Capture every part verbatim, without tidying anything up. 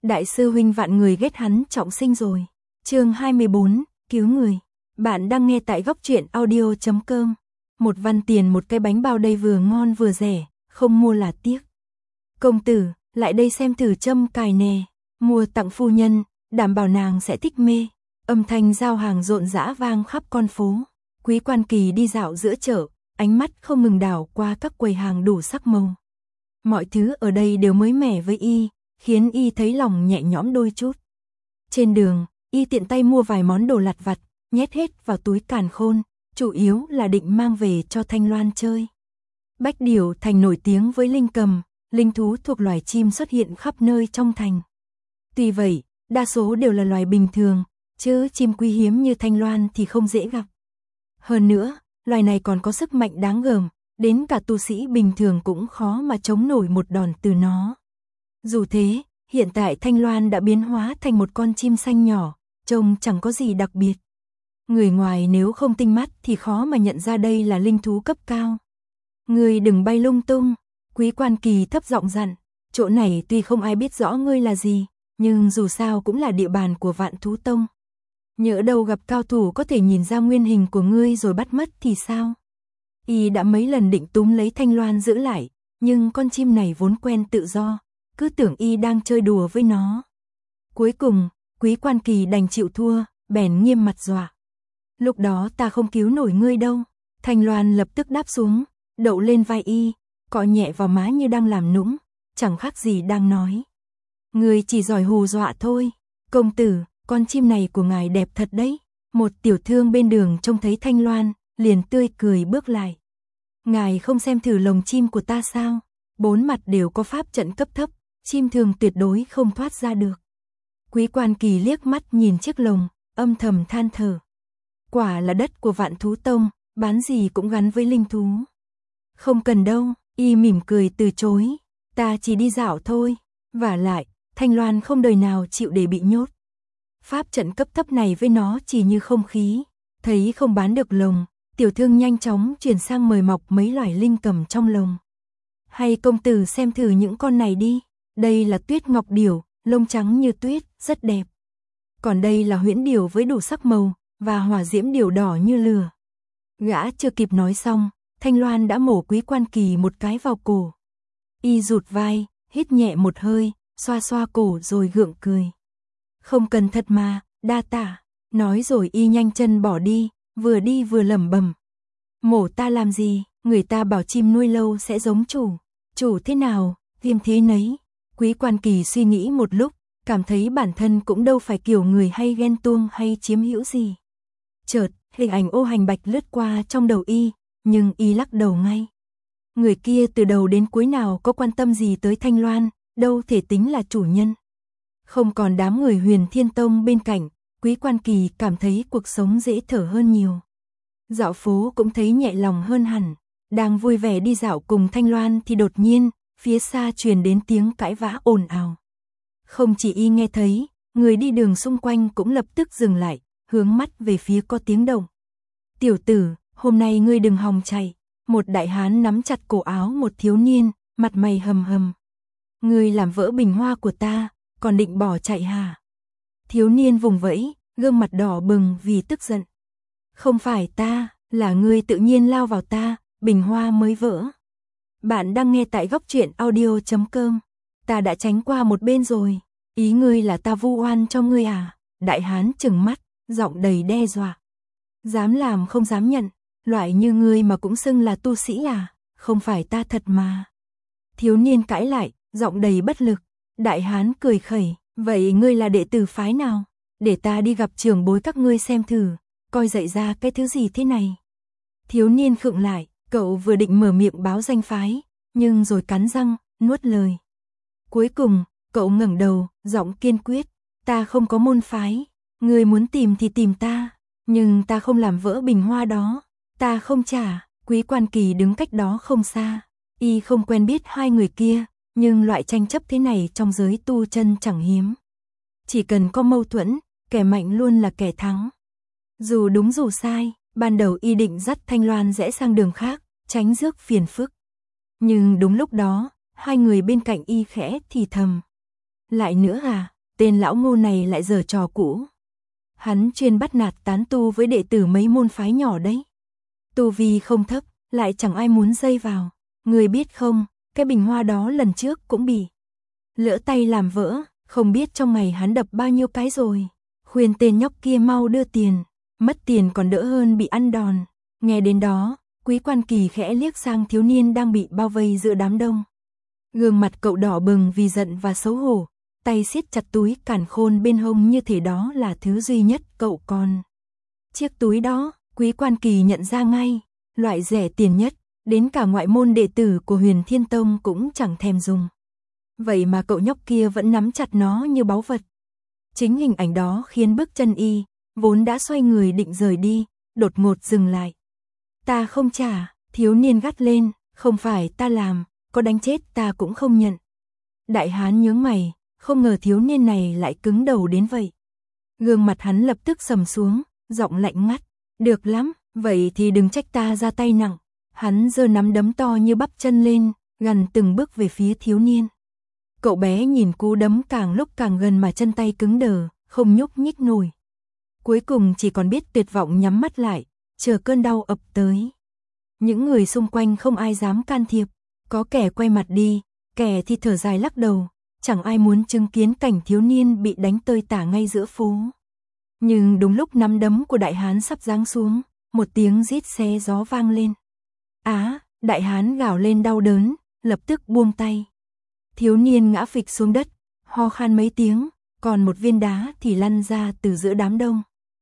đại sư huynh vạn người ghét hắn trọng sinh rồi. Chương hai mươi bốn, cứu người. Bạn đang nghe tại góc truyện audio chấm com. Một văn tiền một cái bánh bao đây vừa ngon vừa rẻ, không mua là tiếc. Công tử, lại đây xem thử châm cài nè, mua tặng phu nhân, đảm bảo nàng sẽ thích mê. Âm thanh giao hàng rộn rã vang khắp con phố. Quý Quan Kỳ đi dạo giữa chợ, ánh mắt không ngừng đảo qua các quầy hàng đủ sắc màu. Mọi thứ ở đây đều mới mẻ với y, khiến y thấy lòng nhẹ nhõm đôi chút. Trên đường, y tiện tay mua vài món đồ lặt vặt, nhét hết vào túi càn khôn, chủ yếu là định mang về cho Thanh Loan chơi. Bách Điểu Thành nổi tiếng với linh cầm, linh thú thuộc loài chim xuất hiện khắp nơi trong thành. Tuy vậy, đa số đều là loài bình thường, chứ chim quý hiếm như Thanh Loan thì không dễ gặp. Hơn nữa, loài này còn có sức mạnh đáng gờm, đến cả tu sĩ bình thường cũng khó mà chống nổi một đòn từ nó. Dù thế, hiện tại Thanh Loan đã biến hóa thành một con chim xanh nhỏ, trông chẳng có gì đặc biệt. Người ngoài nếu không tinh mắt thì khó mà nhận ra đây là linh thú cấp cao. Ngươi đừng bay lung tung, Quý Quan Kỳ thấp giọng dặn, chỗ này tuy không ai biết rõ ngươi là gì, nhưng dù sao cũng là địa bàn của Vạn Thú Tông. Nhỡ đâu gặp cao thủ có thể nhìn ra nguyên hình của ngươi rồi bắt mất thì sao? Y đã mấy lần định túm lấy Thanh Loan giữ lại, nhưng con chim này vốn quen tự do, cứ tưởng y đang chơi đùa với nó. Cuối cùng, Quý Quan Kỳ đành chịu thua, bèn nghiêm mặt dọa. Lúc đó ta không cứu nổi ngươi đâu. Thanh Loan lập tức đáp xuống, đậu lên vai y, cọ nhẹ vào má như đang làm nũng, chẳng khác gì đang nói. Ngươi chỉ giỏi hù dọa thôi. Công tử, con chim này của ngài đẹp thật đấy. Một tiểu thương bên đường trông thấy Thanh Loan, liền tươi cười bước lại. Ngài không xem thử lồng chim của ta sao? Bốn mặt đều có pháp trận cấp thấp, chim thường tuyệt đối không thoát ra được. Quý Quan Kỳ liếc mắt nhìn chiếc lồng, âm thầm than thở. Quả là đất của Vạn Thú Tông, bán gì cũng gắn với linh thú. Không cần đâu, y mỉm cười từ chối. Ta chỉ đi dạo thôi. Vả lại, Thanh Loan không đời nào chịu để bị nhốt. Pháp trận cấp thấp này với nó chỉ như không khí. Thấy không bán được lồng, tiểu thương nhanh chóng chuyển sang mời mọc mấy loài linh cầm trong lồng. Hay công tử xem thử những con này đi. Đây là Tuyết Ngọc Điểu, lông trắng như tuyết, rất đẹp. Còn đây là Huyễn Điểu với đủ sắc màu, và Hỏa Diễm Điểu đỏ như lửa. Gã chưa kịp nói xong, Thanh Loan đã mổ Quý Quan Kỳ một cái vào cổ. Y rụt vai, hít nhẹ một hơi, xoa xoa cổ rồi gượng cười. Không cần thật mà, đa tạ. Nói rồi y nhanh chân bỏ đi, vừa đi vừa lẩm bẩm. Mổ ta làm gì, người ta bảo chim nuôi lâu sẽ giống chủ. Chủ thế nào, viêm thế nấy. Quý Quan Kỳ suy nghĩ một lúc, cảm thấy bản thân cũng đâu phải kiểu người hay ghen tuông hay chiếm hữu gì. Chợt, hình ảnh Ô Hành Bạch lướt qua trong đầu y, nhưng y lắc đầu ngay. Người kia từ đầu đến cuối nào có quan tâm gì tới Thanh Loan, đâu thể tính là chủ nhân. Không còn đám người Huyền Thiên Tông bên cạnh, Quý Quan Kỳ cảm thấy cuộc sống dễ thở hơn nhiều. Dạo phố cũng thấy nhẹ lòng hơn hẳn. Đang vui vẻ đi dạo cùng Thanh Loan thì đột nhiên, phía xa truyền đến tiếng cãi vã ồn ào. Không chỉ y nghe thấy, người đi đường xung quanh cũng lập tức dừng lại, hướng mắt về phía có tiếng động. Tiểu tử, hôm nay ngươi đừng hòng chạy. Một đại hán nắm chặt cổ áo một thiếu niên, mặt mày hầm hầm. Ngươi làm vỡ bình hoa của ta, còn định bỏ chạy hả? Thiếu niên vùng vẫy, gương mặt đỏ bừng vì tức giận. Không phải ta, là ngươi tự nhiên lao vào ta, bình hoa mới vỡ. Bạn đang nghe tại góc truyện audio chấm com. Ta đã tránh qua một bên rồi. Ý ngươi là ta vu oan cho ngươi à? Đại hán trừng mắt, giọng đầy đe dọa. Dám làm không dám nhận, loại như ngươi mà cũng xưng là tu sĩ à? Không phải ta thật mà. Thiếu niên cãi lại, giọng đầy bất lực. Đại hán cười khẩy, vậy ngươi là đệ tử phái nào? Để ta đi gặp trưởng bối các ngươi xem thử, coi dạy ra cái thứ gì thế này. Thiếu niên khựng lại, cậu vừa định mở miệng báo danh phái, nhưng rồi cắn răng, nuốt lời. Cuối cùng, cậu ngẩng đầu, giọng kiên quyết, ta không có môn phái, ngươi muốn tìm thì tìm ta, nhưng ta không làm vỡ bình hoa đó, ta không trả. Quý Quan Kỳ đứng cách đó không xa, y không quen biết hai người kia, nhưng loại tranh chấp thế này trong giới tu chân chẳng hiếm. Chỉ cần có mâu thuẫn, kẻ mạnh luôn là kẻ thắng. Dù đúng dù sai, ban đầu y định dắt Thanh Loan rẽ sang đường khác, tránh rước phiền phức. Nhưng đúng lúc đó, hai người bên cạnh y khẽ thì thầm. Lại nữa à, tên lão Ngô này lại giở trò cũ. Hắn chuyên bắt nạt tán tu với đệ tử mấy môn phái nhỏ đấy. Tu vi không thấp, lại chẳng ai muốn dây vào. Người biết không, cái bình hoa đó lần trước cũng bị lỡ tay làm vỡ, không biết trong ngày hắn đập bao nhiêu cái rồi. Khuyên tên nhóc kia mau đưa tiền, mất tiền còn đỡ hơn bị ăn đòn. Nghe đến đó, Quý Quan Kỳ khẽ liếc sang thiếu niên đang bị bao vây giữa đám đông. Gương mặt cậu đỏ bừng vì giận và xấu hổ, tay siết chặt túi càn khôn bên hông như thể đó là thứ duy nhất cậu còn. Chiếc túi đó, Quý Quan Kỳ nhận ra ngay, loại rẻ tiền nhất, đến cả ngoại môn đệ tử của Huyền Thiên Tông cũng chẳng thèm dùng. Vậy mà cậu nhóc kia vẫn nắm chặt nó như báu vật. Chính hình ảnh đó khiến bước chân y, vốn đã xoay người định rời đi, đột ngột dừng lại. Ta không trả, thiếu niên gắt lên, không phải ta làm, có đánh chết ta cũng không nhận. Đại hán nhướng mày, không ngờ thiếu niên này lại cứng đầu đến vậy. Gương mặt hắn lập tức sầm xuống, giọng lạnh ngắt, được lắm, vậy thì đừng trách ta ra tay nặng. Hắn giơ nắm đấm to như bắp chân lên, gần từng bước về phía thiếu niên. Cậu bé nhìn cú đấm càng lúc càng gần mà chân tay cứng đờ, không nhúc nhích nổi. Cuối cùng chỉ còn biết tuyệt vọng nhắm mắt lại, chờ cơn đau ập tới. Những người xung quanh không ai dám can thiệp, có kẻ quay mặt đi, kẻ thì thở dài lắc đầu, chẳng ai muốn chứng kiến cảnh thiếu niên bị đánh tơi tả ngay giữa phố. Nhưng đúng lúc nắm đấm của đại hán sắp giáng xuống, một tiếng rít xé gió vang lên. Á, đại hán gào lên đau đớn, lập tức buông tay. Thiếu niên ngã phịch xuống đất, ho khan mấy tiếng, còn một viên đá thì lăn ra từ giữa đám đông.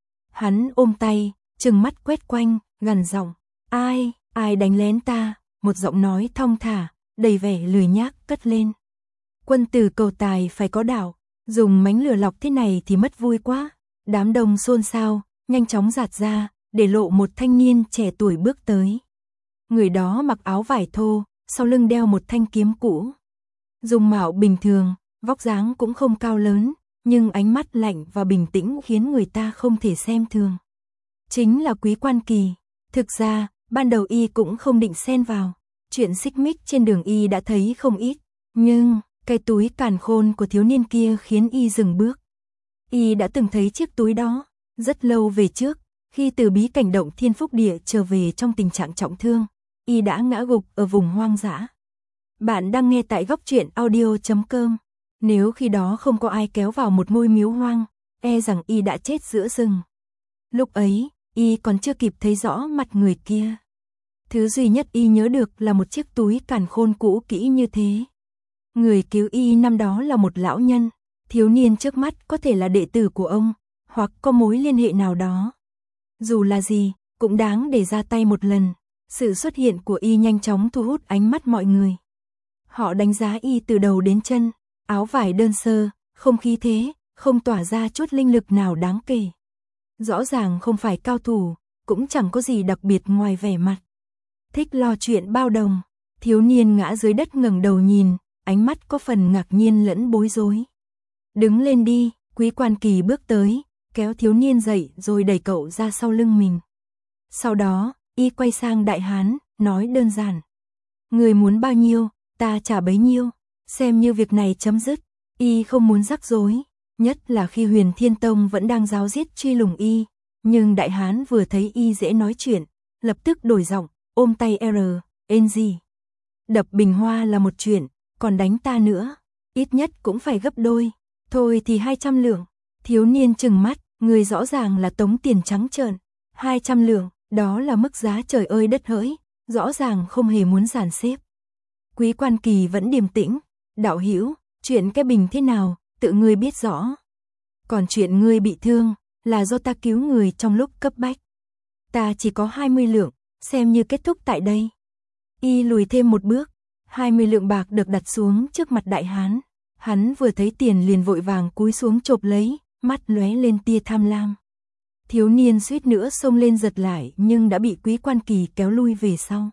Hắn ôm tay, trừng mắt quét quanh, gằn giọng, ai, ai đánh lén ta, một giọng nói thong thả, đầy vẻ lười nhác cất lên. Quân tử cầu tài phải có đạo, dùng mánh lừa lọc thế này thì mất vui quá. Đám đông xôn xao, nhanh chóng giạt ra, để lộ một thanh niên trẻ tuổi bước tới. Người đó mặc áo vải thô, sau lưng đeo một thanh kiếm cũ. Dung mạo bình thường, vóc dáng cũng không cao lớn, nhưng ánh mắt lạnh và bình tĩnh khiến người ta không thể xem thường. Chính là Quý Quan Kỳ. Thực ra, ban đầu y cũng không định xen vào. Chuyện xích mích trên đường y đã thấy không ít. Nhưng, cái túi càn khôn của thiếu niên kia khiến y dừng bước. Y đã từng thấy chiếc túi đó, rất lâu về trước, khi từ bí cảnh động Thiên Phúc Địa trở về trong tình trạng trọng thương. Y đã ngã gục ở vùng hoang dã. Bạn đang nghe tại góc truyện audio chấm com. Nếu khi đó không có ai kéo vào một ngôi miếu hoang, e rằng y đã chết giữa rừng. Lúc ấy, y còn chưa kịp thấy rõ mặt người kia. Thứ duy nhất y nhớ được là một chiếc túi càn khôn cũ kỹ như thế. Người cứu y năm đó là một lão nhân, thiếu niên trước mắt có thể là đệ tử của ông, hoặc có mối liên hệ nào đó. Dù là gì, cũng đáng để ra tay một lần. Sự xuất hiện của y nhanh chóng thu hút ánh mắt mọi người. Họ đánh giá y từ đầu đến chân, áo vải đơn sơ, không khí thế, không tỏa ra chút linh lực nào đáng kể. Rõ ràng không phải cao thủ, cũng chẳng có gì đặc biệt ngoài vẻ mặt. Thích lo chuyện bao đồng, thiếu niên ngã dưới đất ngẩng đầu nhìn, ánh mắt có phần ngạc nhiên lẫn bối rối. Đứng lên đi, Quý Quan Kỳ bước tới, kéo thiếu niên dậy rồi đẩy cậu ra sau lưng mình. Sau đó, y quay sang đại hán, nói đơn giản. Người muốn bao nhiêu, ta trả bấy nhiêu, xem như việc này chấm dứt. Y không muốn rắc rối, nhất là khi Huyền Thiên Tông vẫn đang giáo giết truy lùng y. Nhưng đại hán vừa thấy y dễ nói chuyện, lập tức đổi giọng, ôm tay R, N gì. Đập bình hoa là một chuyện, còn đánh ta nữa, ít nhất cũng phải gấp đôi. Thôi thì hai trăm lượng, thiếu niên trừng mắt, người rõ ràng là tống tiền trắng trợn. hai trăm lượng, đó là mức giá trời ơi đất hỡi, rõ ràng không hề muốn giàn xếp. Quý Quan Kỳ vẫn điềm tĩnh, đạo hữu, chuyện cái bình thế nào, tự ngươi biết rõ. Còn chuyện ngươi bị thương, là do ta cứu người trong lúc cấp bách. Ta chỉ có hai mươi lượng, xem như kết thúc tại đây. Y lùi thêm một bước, hai mươi lượng bạc được đặt xuống trước mặt đại hán. Hắn vừa thấy tiền liền vội vàng cúi xuống chộp lấy, mắt lóe lên tia tham lam. Thiếu niên suýt nữa xông lên giật lại nhưng đã bị Quý Quan Kỳ kéo lui về sau.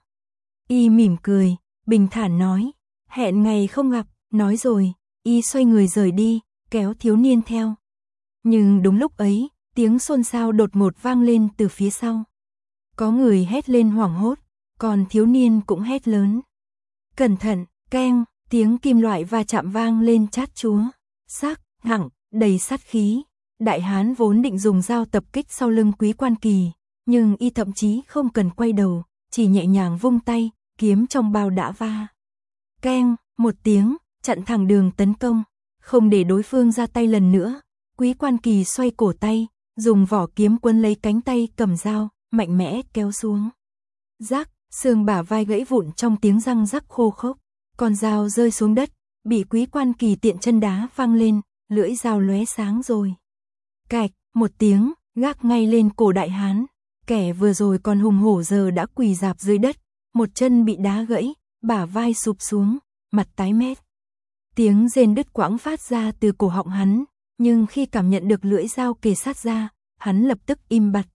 Y mỉm cười, bình thản nói, hẹn ngày không gặp, nói rồi, y xoay người rời đi, kéo thiếu niên theo. Nhưng đúng lúc ấy, tiếng xôn xao đột ngột vang lên từ phía sau. Có người hét lên hoảng hốt, còn thiếu niên cũng hét lớn. Cẩn thận, keng, tiếng kim loại va chạm vang lên chát chúa. Sắc, hẳng, đầy sát khí. Đại hán vốn định dùng dao tập kích sau lưng Quý Quan Kỳ, nhưng y thậm chí không cần quay đầu, chỉ nhẹ nhàng vung tay, kiếm trong bao đã va. Keng, một tiếng, chặn thẳng đường tấn công, không để đối phương ra tay lần nữa. Quý Quan Kỳ xoay cổ tay, dùng vỏ kiếm quấn lấy cánh tay cầm dao, mạnh mẽ kéo xuống. Rắc, xương bả vai gãy vụn trong tiếng răng rắc khô khốc, con dao rơi xuống đất, bị Quý Quan Kỳ tiện chân đá văng lên, lưỡi dao lóe sáng rồi. Cạch, một tiếng, gác ngay lên cổ đại hán, kẻ vừa rồi còn hùng hổ giờ đã quỳ rạp dưới đất, một chân bị đá gãy, bả vai sụp xuống, mặt tái mét. Tiếng rên đứt quãng phát ra từ cổ họng hắn, nhưng khi cảm nhận được lưỡi dao kề sát ra, hắn lập tức im bặt.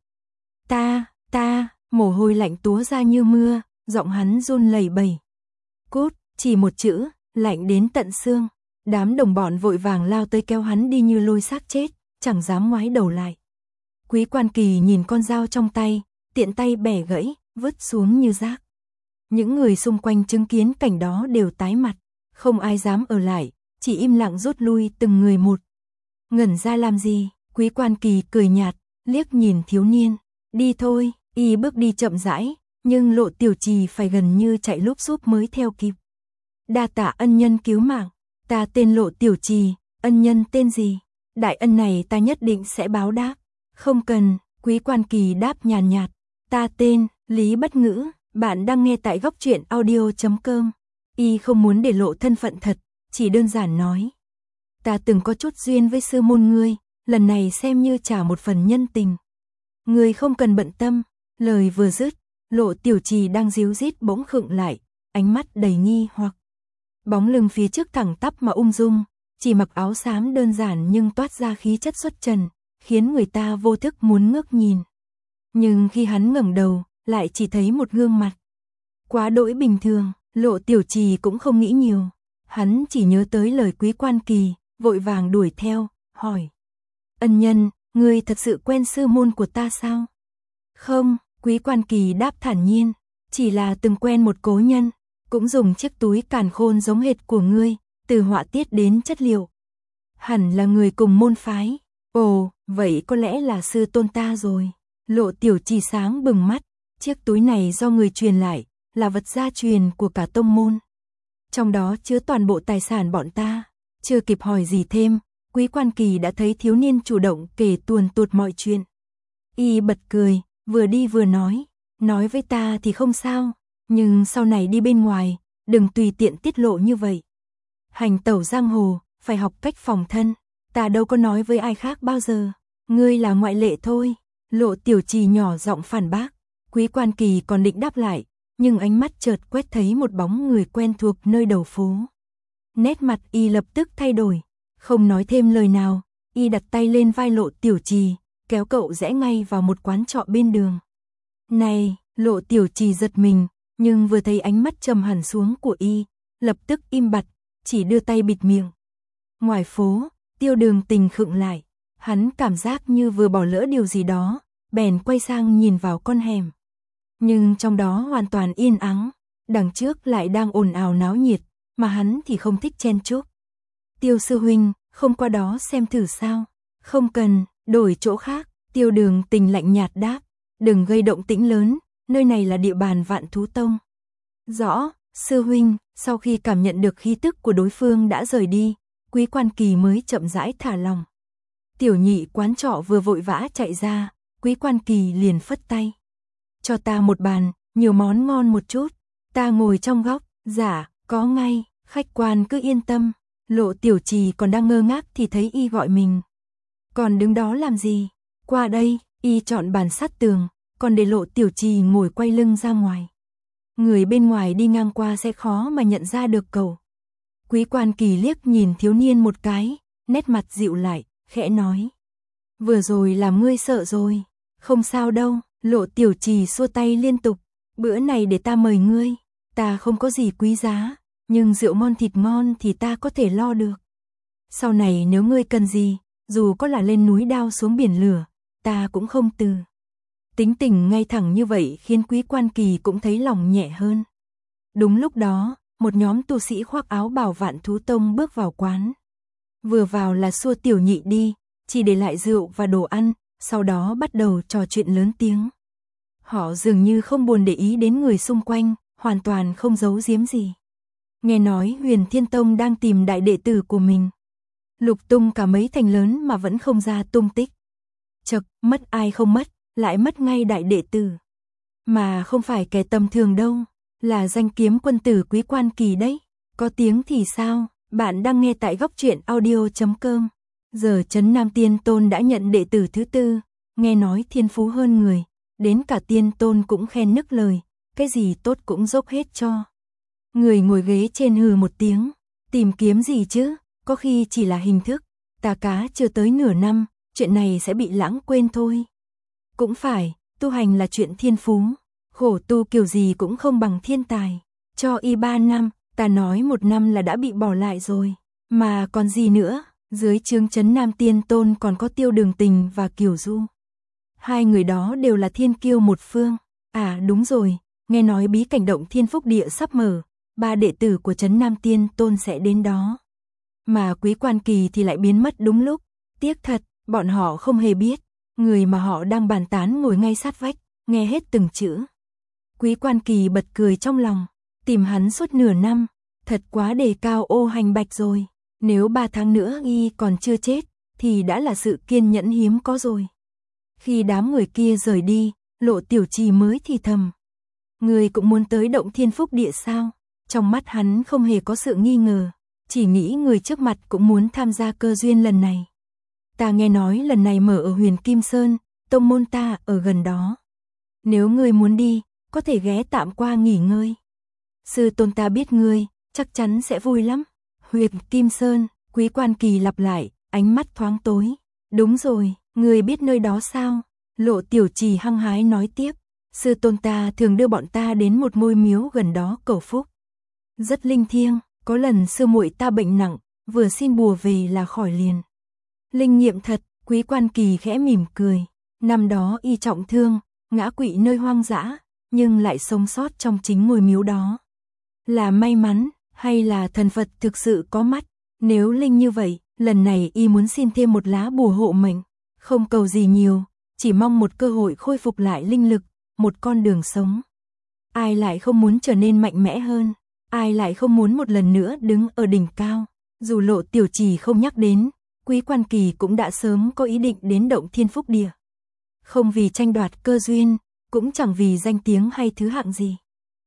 Ta, ta, mồ hôi lạnh túa ra như mưa, giọng hắn run lẩy bẩy. Cút, chỉ một chữ, lạnh đến tận xương. Đám đồng bọn vội vàng lao tới kéo hắn đi như lôi xác chết, chẳng dám ngoái đầu lại. Quý Quan Kỳ nhìn con dao trong tay, tiện tay bẻ gãy, vứt xuống như rác. Những người xung quanh chứng kiến cảnh đó đều tái mặt, không ai dám ở lại, chỉ im lặng rút lui từng người một. Ngẩn ra làm gì? Quý Quan Kỳ cười nhạt, liếc nhìn thiếu niên. Đi thôi, y bước đi chậm rãi, nhưng Lộ Tiểu Trì phải gần như chạy lúp xúp mới theo kịp. Đa tạ ân nhân cứu mạng, ta tên Lộ Tiểu Trì, ân nhân tên gì? Đại ân này ta nhất định sẽ báo đáp. Không cần, Quý Quan Kỳ đáp nhàn nhạt, ta tên Lý Bất Ngữ, bạn đang nghe tại góc truyện audio chấm com. Y không muốn để lộ thân phận thật, chỉ đơn giản nói. Ta từng có chút duyên với sư môn ngươi, lần này xem như trả một phần nhân tình. Ngươi không cần bận tâm, lời vừa dứt, Lộ Tiểu Trì đang díu dít bỗng khựng lại, ánh mắt đầy nghi hoặc. Bóng lưng phía trước thẳng tắp mà ung dung, chỉ mặc áo xám đơn giản nhưng toát ra khí chất xuất trần, khiến người ta vô thức muốn ngước nhìn. Nhưng khi hắn ngẩng đầu, lại chỉ thấy một gương mặt quá đỗi bình thường. Lộ Tiểu Trì cũng không nghĩ nhiều, hắn chỉ nhớ tới lời Quý Quan Kỳ, vội vàng đuổi theo, hỏi. Ân nhân, ngươi thật sự quen sư môn của ta sao? Không, Quý Quan Kỳ đáp thản nhiên, chỉ là từng quen một cố nhân, cũng dùng chiếc túi càn khôn giống hệt của ngươi, từ họa tiết đến chất liệu. Hẳn là người cùng môn phái. Ồ, vậy có lẽ là sư tôn ta rồi. Lộ Tiểu Trì sáng bừng mắt, chiếc túi này do người truyền lại, là vật gia truyền của cả tông môn. Trong đó chứa toàn bộ tài sản bọn ta. Chưa kịp hỏi gì thêm, Quý Quan Kỳ đã thấy thiếu niên chủ động kể tuồn tuột mọi chuyện. Y bật cười, vừa đi vừa nói, nói với ta thì không sao, nhưng sau này đi bên ngoài, đừng tùy tiện tiết lộ như vậy. Hành tẩu giang hồ, phải học cách phòng thân, ta đâu có nói với ai khác bao giờ, ngươi là ngoại lệ thôi. Lộ Tiểu Trì nhỏ giọng phản bác, Quý Quan Kỳ còn định đáp lại, nhưng ánh mắt chợt quét thấy một bóng người quen thuộc nơi đầu phố. Nét mặt y lập tức thay đổi, không nói thêm lời nào, y đặt tay lên vai Lộ Tiểu Trì, kéo cậu rẽ ngay vào một quán trọ bên đường. Này, Lộ Tiểu Trì giật mình, nhưng vừa thấy ánh mắt trầm hẳn xuống của y, lập tức im bặt, chỉ đưa tay bịt miệng. Ngoài phố, Tiêu Đường Tình khựng lại, hắn cảm giác như vừa bỏ lỡ điều gì đó, bèn quay sang nhìn vào con hẻm. Nhưng trong đó hoàn toàn yên ắng, đằng trước lại đang ồn ào náo nhiệt, mà hắn thì không thích chen chúc. Tiêu sư huynh, không qua đó xem thử sao? Không cần, đổi chỗ khác. Tiêu Đường Tình lạnh nhạt đáp, đừng gây động tĩnh lớn, nơi này là địa bàn Vạn Thú Tông. Rõ, sư huynh. Sau khi cảm nhận được khí tức của đối phương đã rời đi, Quý Quan Kỳ mới chậm rãi thả lòng. Tiểu nhị quán trọ vừa vội vã chạy ra, Quý Quan Kỳ liền phất tay. Cho ta một bàn, nhiều món ngon một chút, ta ngồi trong góc. Dạ, có ngay, khách quan cứ yên tâm. Lộ Tiểu Trì còn đang ngơ ngác thì thấy y gọi mình. Còn đứng đó làm gì? Qua đây. Y chọn bàn sát tường, còn để Lộ Tiểu Trì ngồi quay lưng ra ngoài. Người bên ngoài đi ngang qua sẽ khó mà nhận ra được cậu. Quý Quan Kỳ liếc nhìn thiếu niên một cái, nét mặt dịu lại, khẽ nói. Vừa rồi làm ngươi sợ rồi. Không sao đâu. Lộ Tiểu Trì xua tay liên tục. Bữa này để ta mời ngươi. Ta không có gì quý giá, nhưng rượu ngon thịt ngon thì ta có thể lo được. Sau này nếu ngươi cần gì, dù có là lên núi đao xuống biển lửa, ta cũng không từ. Tính tình ngay thẳng như vậy khiến Quý Quan Kỳ cũng thấy lòng nhẹ hơn. Đúng lúc đó, một nhóm tu sĩ khoác áo bào Vạn Thú Tông bước vào quán. vừa vào là xua tiểu nhị đi, chỉ để lại rượu và đồ ăn, sau đó bắt đầu trò chuyện lớn tiếng. Họ dường như không buồn để ý đến người xung quanh, hoàn toàn không giấu giếm gì. Nghe nói Huyền Thiên Tông đang tìm đại đệ tử của mình. Lục tung cả mấy thành lớn mà vẫn không ra tung tích. Chật, mất ai không mất, lại mất ngay đại đệ tử. Mà không phải kẻ tầm thường đâu, là danh kiếm quân tử Quý Quan Kỳ đấy. Có tiếng thì sao, bạn đang nghe tại góc truyện audio chấm com. Giờ Trấn Nam Tiên Tôn đã nhận đệ tử thứ tư, nghe nói thiên phú hơn người, đến cả Tiên Tôn cũng khen nức lời, cái gì tốt cũng dốc hết cho. Người ngồi ghế trên hừ một tiếng, tìm kiếm gì chứ, có khi chỉ là hình thức, tà cá chưa tới nửa năm, chuyện này sẽ bị lãng quên thôi. Cũng phải, tu hành là chuyện thiên phú, khổ tu kiểu gì cũng không bằng thiên tài, cho y ba năm, ta nói một năm là đã bị bỏ lại rồi, mà còn gì nữa, dưới trướng Trấn Nam Tiên Tôn còn có Tiêu Đường Tình và Kiều Du. Hai người đó đều là thiên kiêu một phương, à đúng rồi, nghe nói bí cảnh động thiên phúc địa sắp mở, ba đệ tử của Trấn Nam Tiên Tôn sẽ đến đó. Mà Quý Quan Kỳ thì lại biến mất đúng lúc, tiếc thật, bọn họ không hề biết, người mà họ đang bàn tán ngồi ngay sát vách, nghe hết từng chữ. Quý Quan Kỳ bật cười trong lòng, tìm hắn suốt nửa năm, thật quá đề cao Ô Hành Bạch rồi, nếu ba tháng nữa y còn chưa chết, thì đã là sự kiên nhẫn hiếm có rồi. Khi đám người kia rời đi, Lộ Tiểu Trì mới thì thầm. Người cũng muốn tới động thiên phúc địa sao? Trong mắt hắn không hề có sự nghi ngờ, chỉ nghĩ người trước mặt cũng muốn tham gia cơ duyên lần này. Ta nghe nói lần này mở ở Huyền Kim Sơn, tông môn ta ở gần đó. Nếu ngươi muốn đi, có thể ghé tạm qua nghỉ ngơi. Sư tôn ta biết ngươi, chắc chắn sẽ vui lắm. Huyền Kim Sơn, Quý Quan Kỳ lặp lại, ánh mắt thoáng tối. Đúng rồi, ngươi biết nơi đó sao? Lộ Tiểu Trì hăng hái nói tiếp. Sư tôn ta thường đưa bọn ta đến một ngôi miếu gần đó cầu phúc. Rất linh thiêng, có lần sư muội ta bệnh nặng, vừa xin bùa về là khỏi liền. Linh nghiệm thật, Quý Quan Kỳ khẽ mỉm cười. Năm đó y trọng thương, ngã quỵ nơi hoang dã, nhưng lại sống sót trong chính ngôi miếu đó. Là may mắn, hay là thần Phật thực sự có mắt? Nếu linh như vậy, lần này y muốn xin thêm một lá bùa hộ mệnh. Không cầu gì nhiều, chỉ mong một cơ hội khôi phục lại linh lực, một con đường sống. Ai lại không muốn trở nên mạnh mẽ hơn? Ai lại không muốn một lần nữa đứng ở đỉnh cao? Dù Lộ Tiểu Trì không nhắc đến, Quý Quan Kỳ cũng đã sớm có ý định đến động thiên phúc địa. Không vì tranh đoạt cơ duyên, cũng chẳng vì danh tiếng hay thứ hạng gì,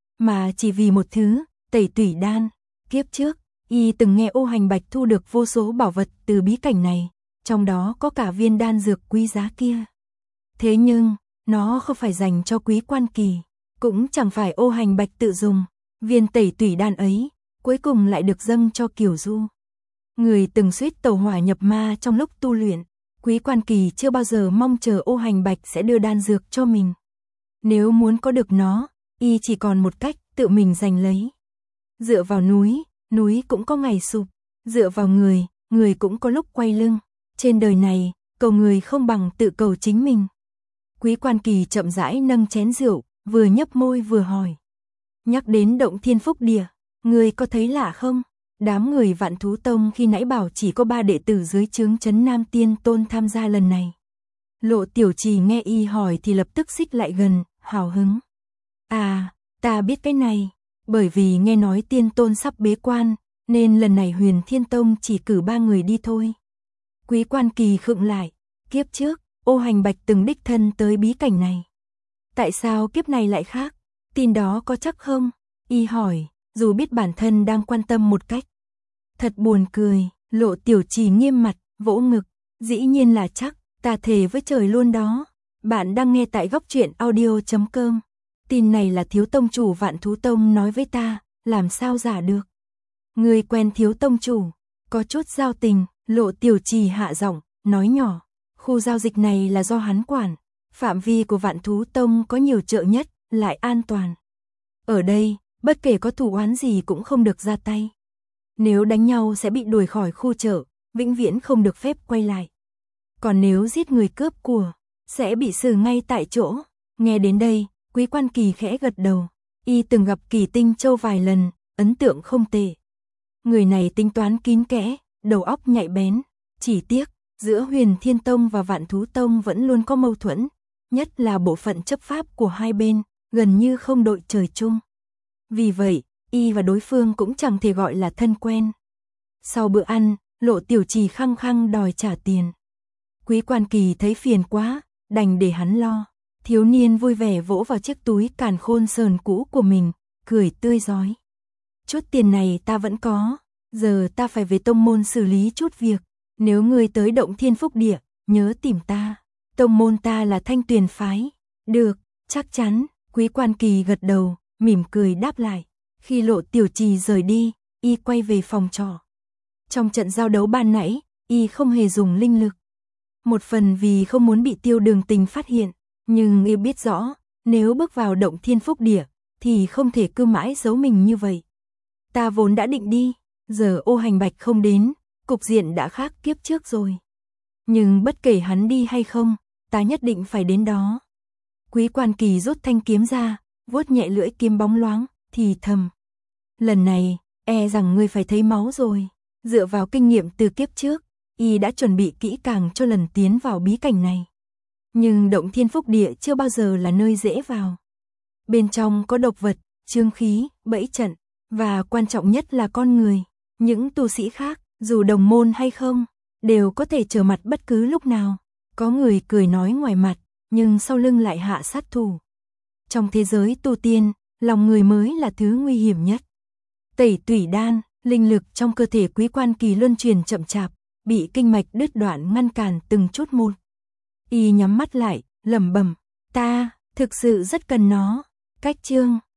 mà chỉ vì một thứ, Tẩy Tủy Đan. Kiếp trước, y từng nghe Ô Hành Bạch thu được vô số bảo vật từ bí cảnh này, trong đó có cả viên đan dược quý giá kia. Thế nhưng, nó không phải dành cho Quý Quan Kỳ, cũng chẳng phải Ô Hành Bạch tự dùng. Viên Tẩy Tủy Đan ấy, cuối cùng lại được dâng cho Kiều Du. Người từng suýt tẩu hỏa nhập ma trong lúc tu luyện, Quý Quan Kỳ chưa bao giờ mong chờ Ô Hành Bạch sẽ đưa đan dược cho mình. Nếu muốn có được nó, y chỉ còn một cách, tự mình giành lấy. Dựa vào núi, núi cũng có ngày sụp, dựa vào người, người cũng có lúc quay lưng. Trên đời này, cầu người không bằng tự cầu chính mình. Quý Quan Kỳ chậm rãi nâng chén rượu, vừa nhấp môi vừa hỏi. Nhắc đến động thiên phúc địa, người có thấy lạ không? Đám người Vạn Thú Tông khi nãy bảo chỉ có ba đệ tử dưới trướng Trấn Nam Tiên Tôn tham gia lần này. Lộ Tiểu Trì nghe y hỏi thì lập tức xích lại gần, hào hứng. À, ta biết cái này, bởi vì nghe nói Tiên Tôn sắp bế quan, nên lần này Huyền Thiên Tông chỉ cử ba người đi thôi. Quý Quan Kỳ khựng lại, kiếp trước, Ô Hành Bạch từng đích thân tới bí cảnh này. Tại sao kiếp này lại khác? Tin đó có chắc không? Y hỏi, dù biết bản thân đang quan tâm một cách. Thật buồn cười, Lộ Tiểu Trì nghiêm mặt, vỗ ngực, dĩ nhiên là chắc, ta thề với trời luôn đó. Bạn đang nghe tại góc truyện audio chấm com. Tin này là Thiếu Tông Chủ Vạn Thú Tông nói với ta, làm sao giả được. Người quen Thiếu Tông Chủ, có chút giao tình, Lộ Tiểu Trì hạ giọng, nói nhỏ. Khu giao dịch này là do hắn quản, phạm vi của Vạn Thú Tông có nhiều chợ nhất, lại an toàn. Ở đây, bất kể có thù oán gì cũng không được ra tay. Nếu đánh nhau sẽ bị đuổi khỏi khu chợ, vĩnh viễn không được phép quay lại. Còn nếu giết người cướp của, sẽ bị xử ngay tại chỗ. Nghe đến đây, Quý Quan Kỳ khẽ gật đầu. Y từng gặp Kỳ Tinh Châu vài lần, ấn tượng không tệ. Người này tính toán kín kẽ, đầu óc nhạy bén. Chỉ tiếc, giữa Huyền Thiên Tông và Vạn Thú Tông vẫn luôn có mâu thuẫn, nhất là bộ phận chấp pháp của hai bên, gần như không đội trời chung. Vì vậy, y và đối phương cũng chẳng thể gọi là thân quen. Sau bữa ăn, Lộ Tiểu Trì khăng khăng đòi trả tiền. Quý Quan Kỳ thấy phiền quá, đành để hắn lo. Thiếu niên vui vẻ vỗ vào chiếc túi càn khôn sờn cũ của mình, cười tươi rói. Chút tiền này ta vẫn có, giờ ta phải về tông môn xử lý chút việc. Nếu ngươi tới Động Thiên Phúc Địa, nhớ tìm ta. Tông môn ta là Thanh Tuyền phái. Được, chắc chắn. Quý Quan Kỳ gật đầu, mỉm cười đáp lại. Khi Lộ Tiểu Trì rời đi, y quay về phòng trọ. Trong trận giao đấu ban nãy, y không hề dùng linh lực. Một phần vì không muốn bị Tiêu Đường Tình phát hiện, nhưng y biết rõ, nếu bước vào Động Thiên Phúc Địa, thì không thể cứ mãi giấu mình như vậy. Ta vốn đã định đi, giờ Ô Hành Bạch không đến, cục diện đã khác kiếp trước rồi. Nhưng bất kể hắn đi hay không, ta nhất định phải đến đó. Quý Quan Kỳ rút thanh kiếm ra, vuốt nhẹ lưỡi kiếm bóng loáng, thì thầm. Lần này, e rằng ngươi phải thấy máu rồi. Dựa vào kinh nghiệm từ kiếp trước, y đã chuẩn bị kỹ càng cho lần tiến vào bí cảnh này. Nhưng Động Thiên Phúc Địa chưa bao giờ là nơi dễ vào. Bên trong có độc vật, chương khí, bẫy trận, và quan trọng nhất là con người. Những tu sĩ khác, dù đồng môn hay không, đều có thể trở mặt bất cứ lúc nào. Có người cười nói ngoài mặt, nhưng sau lưng lại hạ sát thủ. Trong thế giới tu tiên, lòng người mới là thứ nguy hiểm nhất. Tẩy tủy đan, linh lực trong cơ thể Quý Quan Kỳ luân truyền chậm chạp, bị kinh mạch đứt đoạn ngăn cản từng chút một. Y nhắm mắt lại, lẩm bẩm, ta thực sự rất cần nó. Cách chương